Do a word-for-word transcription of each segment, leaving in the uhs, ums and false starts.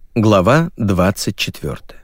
Глава двадцать четвёртая.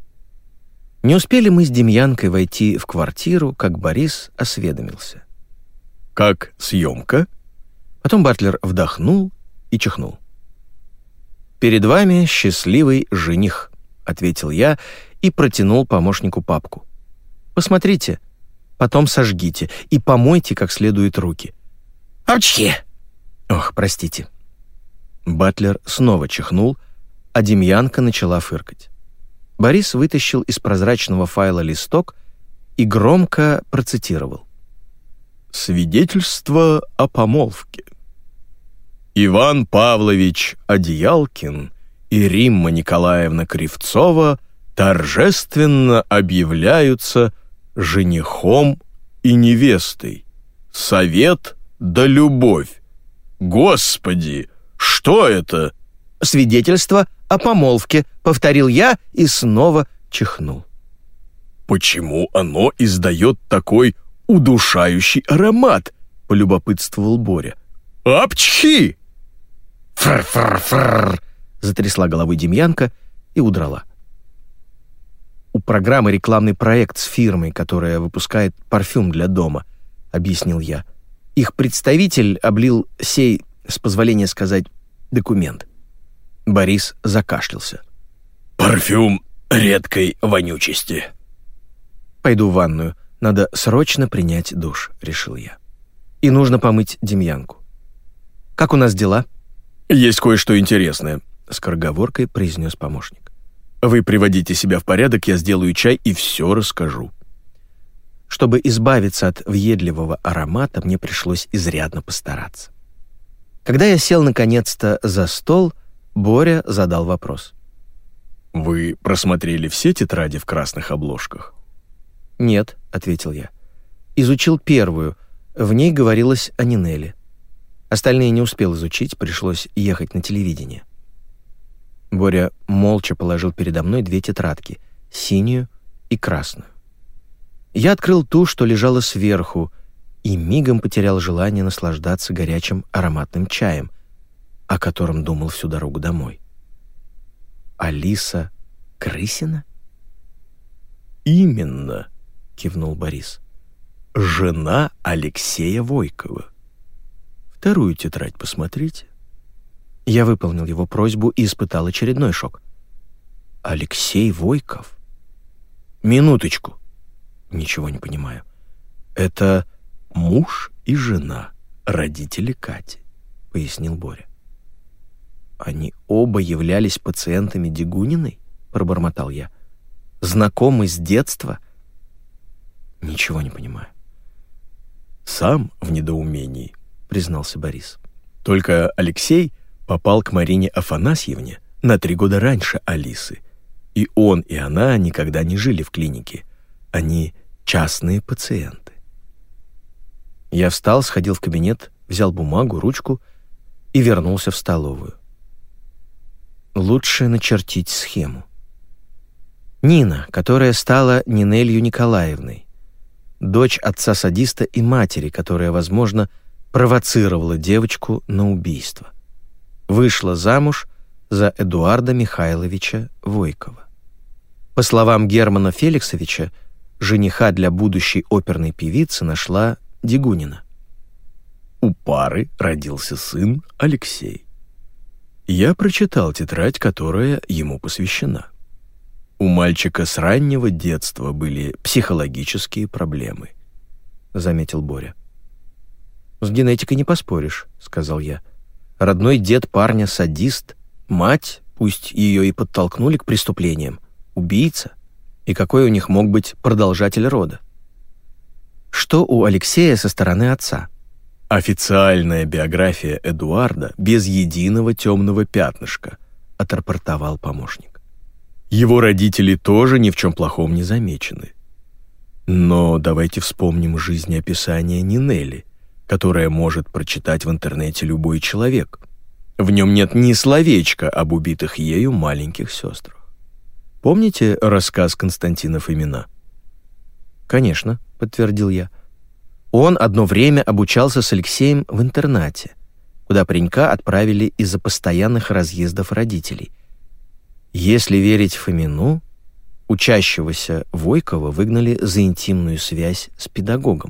Не успели мы с Демьянкой войти в квартиру, как Борис осведомился. «Как съемка?» Потом Батлер вдохнул и чихнул. «Перед вами счастливый жених», — ответил я и протянул помощнику папку. «Посмотрите, потом сожгите и помойте как следует руки». «Апчхи!» «Ох, простите». Батлер снова чихнул, а Демьянка начала фыркать. Борис вытащил из прозрачного файла листок и громко процитировал. «Свидетельство о помолвке. Иван Павлович Одеялкин и Римма Николаевна Кривцова торжественно объявляются женихом и невестой. Совет да любовь. Господи, что это?» «Свидетельство о помолвке», — повторил я и снова чихнул. «Почему оно издает такой удушающий аромат?» — полюбопытствовал Боря. «Апчхи!» «Фр-фр-фр!» — затрясла головой Демьянка и удрала. «У программы рекламный проект с фирмой, которая выпускает парфюм для дома», — объяснил я. «Их представитель облил сей, с позволения сказать, документ». Борис закашлялся. «Парфюм редкой вонючести». «Пойду в ванную. Надо срочно принять душ», — решил я. «И нужно помыть Демьянку. Как у нас дела?» «Есть кое-что интересное», — скороговоркой произнес помощник. «Вы приводите себя в порядок, я сделаю чай и все расскажу». Чтобы избавиться от въедливого аромата, мне пришлось изрядно постараться. Когда я сел наконец-то за стол, Боря задал вопрос. «Вы просмотрели все тетради в красных обложках?» «Нет», — ответил я. «Изучил первую. В ней говорилось о Нинелле. Остальные не успел изучить, пришлось ехать на телевидение». Боря молча положил передо мной две тетрадки — синюю и красную. Я открыл ту, что лежала сверху, и мигом потерял желание наслаждаться горячим ароматным чаем, о котором думал всю дорогу домой. «Алиса Крысина?» «Именно», — кивнул Борис. «Жена Алексея Войкова. Вторую тетрадь посмотрите». Я выполнил его просьбу и испытал очередной шок. «Алексей Войков? Минуточку. Ничего не понимаю. Это муж и жена, родители Кати», — пояснил Боря. «Они оба являлись пациентами Дегуниной?» — пробормотал я. «Знакомы с детства?» «Ничего не понимаю». «Сам в недоумении», — признался Борис. «Только Алексей попал к Марине Афанасьевне на три года раньше Алисы, и он и она никогда не жили в клинике. Они частные пациенты». Я встал, сходил в кабинет, взял бумагу, ручку и вернулся в столовую. Лучше начертить схему. Нина, которая стала Нинелью Николаевной, дочь отца-садиста и матери, которая, возможно, провоцировала девочку на убийство, вышла замуж за Эдуарда Михайловича Войкова. По словам Германа Феликсовича, жениха для будущей оперной певицы нашла Дегунина. У пары родился сын Алексей. Я прочитал тетрадь, которая ему посвящена. У мальчика с раннего детства были психологические проблемы, заметил Боря. «С генетикой не поспоришь», — сказал я. «Родной дед парня садист, мать, пусть ее и подтолкнули к преступлениям, убийца. И какой у них мог быть продолжатель рода? Что у Алексея со стороны отца?» «Официальная биография Эдуарда без единого темного пятнышка», — отрапортовал помощник. «Его родители тоже ни в чем плохом не замечены. Но давайте вспомним жизнеописание Нинелли, которое может прочитать в интернете любой человек. В нем нет ни словечка об убитых ею маленьких сестрах. Помните рассказ Константина Фомина?» «Конечно», — подтвердил я. Он одно время обучался с Алексеем в интернате, куда паренька отправили из-за постоянных разъездов родителей. Если верить Фомину, учащегося Войкова выгнали за интимную связь с педагогом.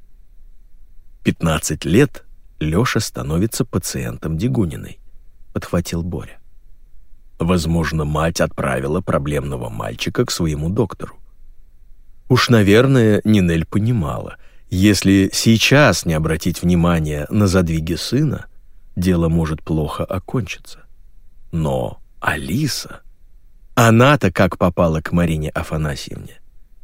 «Пятнадцать лет Лёша становится пациентом Дегуниной», — подхватил Боря. Возможно, мать отправила проблемного мальчика к своему доктору. Уж, наверное, Нинель понимала, если сейчас не обратить внимания на задвиги сына, дело может плохо окончиться. Но Алиса... Она-то как попала к Марине Афанасьевне?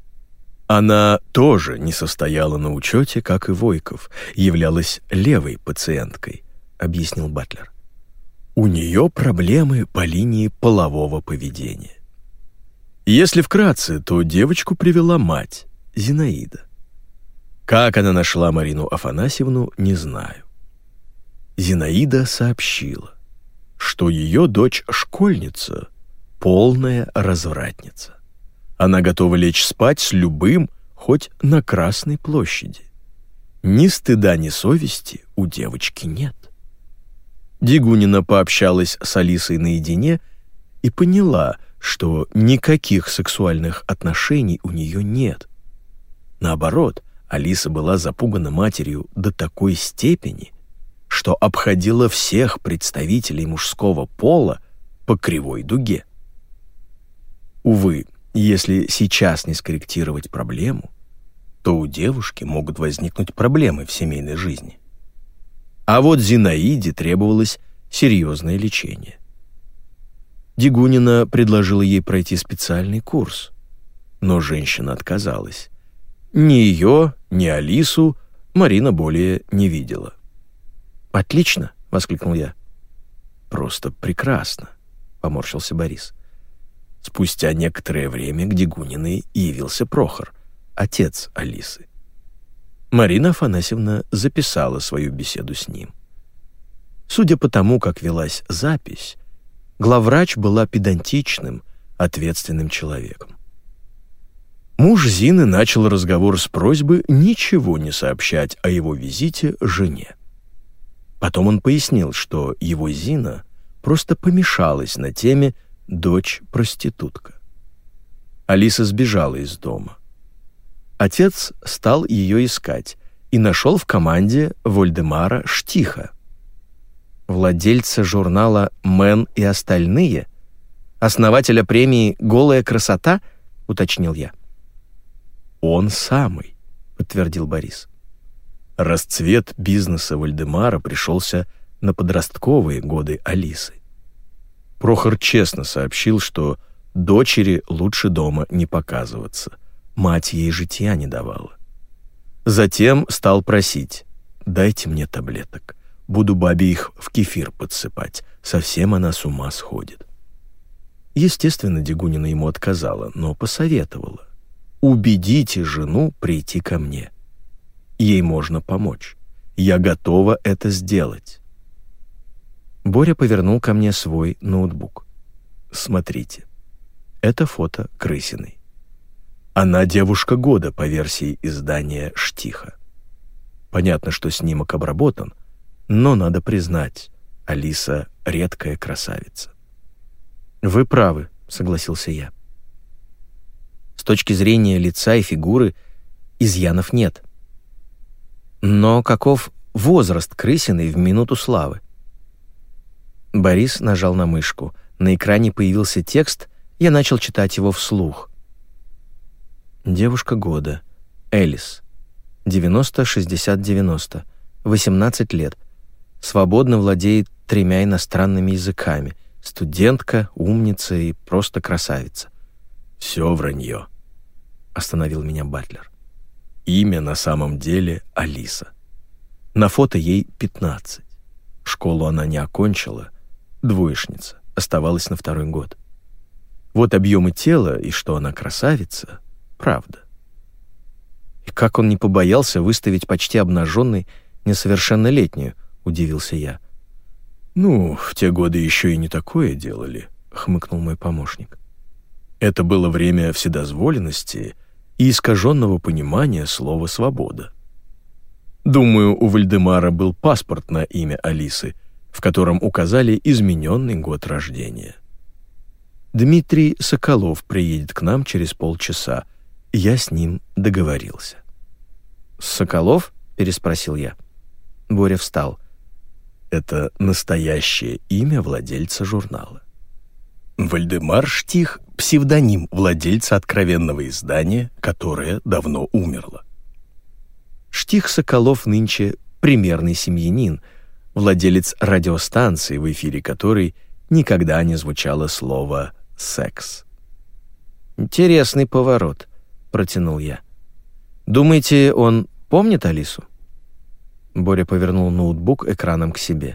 Она тоже не состояла на учете, как и Войков, являлась левой пациенткой, объяснил Батлер. У нее проблемы по линии полового поведения. Если вкратце, то девочку привела мать, Зинаида. Как она нашла Марину Афанасьевну, не знаю. Зинаида сообщила, что ее дочь-школьница — полная развратница. Она готова лечь спать с любым, хоть на Красной площади. Ни стыда, ни совести у девочки нет. Дегунина пообщалась с Алисой наедине и поняла, что никаких сексуальных отношений у нее нет. Наоборот, Алиса была запугана матерью до такой степени, что обходила всех представителей мужского пола по кривой дуге. Увы, если сейчас не скорректировать проблему, то у девушки могут возникнуть проблемы в семейной жизни. А вот Зинаиде требовалось серьезное лечение. Дегунина предложила ей пройти специальный курс, но женщина отказалась. Ни ее, ни Алису Марина более не видела. «Отлично!» — воскликнул я. «Просто прекрасно!» — поморщился Борис. Спустя некоторое время к Дегуниной явился Прохор, отец Алисы. Марина Афанасьевна записала свою беседу с ним. Судя по тому, как велась запись, главврач была педантичным, ответственным человеком. Муж Зины начал разговор с просьбой ничего не сообщать о его визите жене. Потом он пояснил, что его Зина просто помешалась на теме «дочь-проститутка». Алиса сбежала из дома. Отец стал ее искать и нашел в команде Вольдемара Штиха, владельца журнала «Мэн и остальные», основателя премии «Голая красота», уточнил я. «Он самый», — подтвердил Борис. Расцвет бизнеса Вольдемара пришелся на подростковые годы Алисы. Прохор честно сообщил, что дочери лучше дома не показываться. Мать ей житья не давала. Затем стал просить: «Дайте мне таблеток. Буду бабе их в кефир подсыпать. Совсем она с ума сходит». Естественно, Дегунина ему отказала, но посоветовала: «Убедите жену прийти ко мне. Ей можно помочь. Я готова это сделать». Боря повернул ко мне свой ноутбук. «Смотрите, это фото Крысиной. Она девушка года по версии издания «Штиха». Понятно, что снимок обработан, но надо признать, Алиса — редкая красавица». «Вы правы», — согласился я. «С точки зрения лица и фигуры изъянов нет. Но каков возраст Крысиной в минуту славы?» Борис нажал на мышку. На экране появился текст, я начал читать его вслух. Девушка года. Элис. девяносто шестьдесят девяносто. восемнадцать лет. Свободно владеет тремя иностранными языками. Студентка, умница и просто красавица. «Все вранье», — остановил меня Батлер. «Имя на самом деле Алиса. На фото ей пятнадцать. Школу она не окончила, двоечница, оставалась на второй год. Вот объемы тела и что она красавица — правда». «И как он не побоялся выставить почти обнаженной несовершеннолетнюю?» — удивился я. «Ну, в те годы еще и не такое делали», — хмыкнул мой помощник. «Это было время вседозволенности и искаженного понимания слова «свобода». Думаю, у Вольдемара был паспорт на имя Алисы, в котором указали измененный год рождения». Дмитрий Соколов приедет к нам через полчаса. Я с ним договорился». «Соколов?» — переспросил я. Боря встал. «Это настоящее имя владельца журнала. Вальдемар Штих — псевдоним владельца откровенного издания, которое давно умерло. Штих Соколов нынче примерный семьянин, владелец радиостанции, в эфире которой никогда не звучало слово «секс». «Интересный поворот», — протянул я. «Думаете, он помнит Алису?» Боря повернул ноутбук экраном к себе.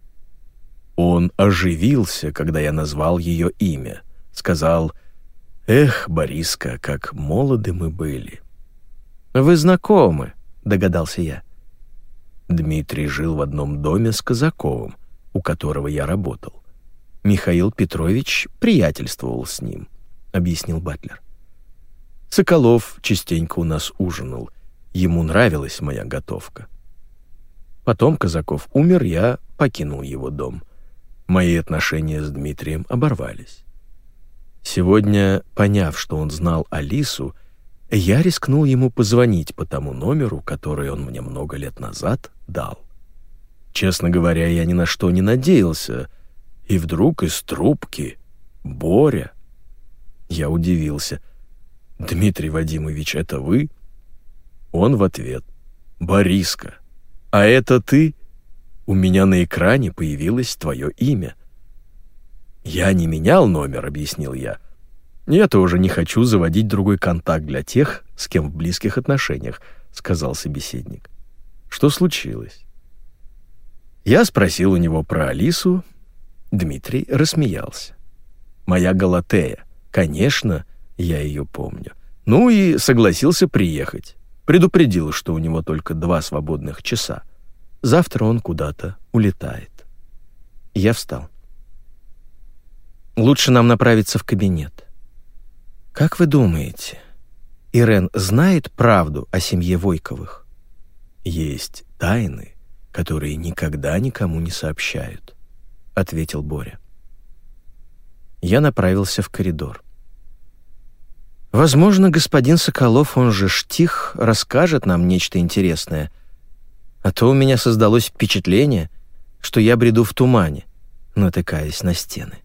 «Он оживился, когда я назвал ее имя. Сказал: «Эх, Бориска, как молоды мы были». «Вы знакомы», — догадался я. Дмитрий жил в одном доме с Казаковым, у которого я работал. Михаил Петрович приятельствовал с ним», — объяснил Батлер. «Соколов частенько у нас ужинал. Ему нравилась моя готовка. Потом Казаков умер, я покинул его дом. Мои отношения с Дмитрием оборвались. Сегодня, поняв, что он знал Алису, я рискнул ему позвонить по тому номеру, который он мне много лет назад дал. Честно говоря, я ни на что не надеялся, и вдруг из трубки Боря. Я удивился. «Дмитрий Вадимович, это вы?» Он в ответ: «Бориска, а это ты? У меня на экране появилось твое имя». «Я не менял номер», — объяснил я. «Я тоже не хочу заводить другой контакт для тех, с кем в близких отношениях», — сказал собеседник. «Что случилось?» Я спросил у него про Алису. Дмитрий рассмеялся. «Моя Галатея. Конечно, я ее помню. Ну и согласился приехать. Предупредил, что у него только два свободных часа. Завтра он куда-то улетает». Я встал. «Лучше нам направиться в кабинет. Как вы думаете, Ирен знает правду о семье Войковых?» «Есть тайны, которые никогда никому не сообщают», — ответил Боря. Я направился в коридор. Возможно, господин Соколов, он же Штих, расскажет нам нечто интересное. А то у меня создалось впечатление, что я бреду в тумане, натыкаясь на стены.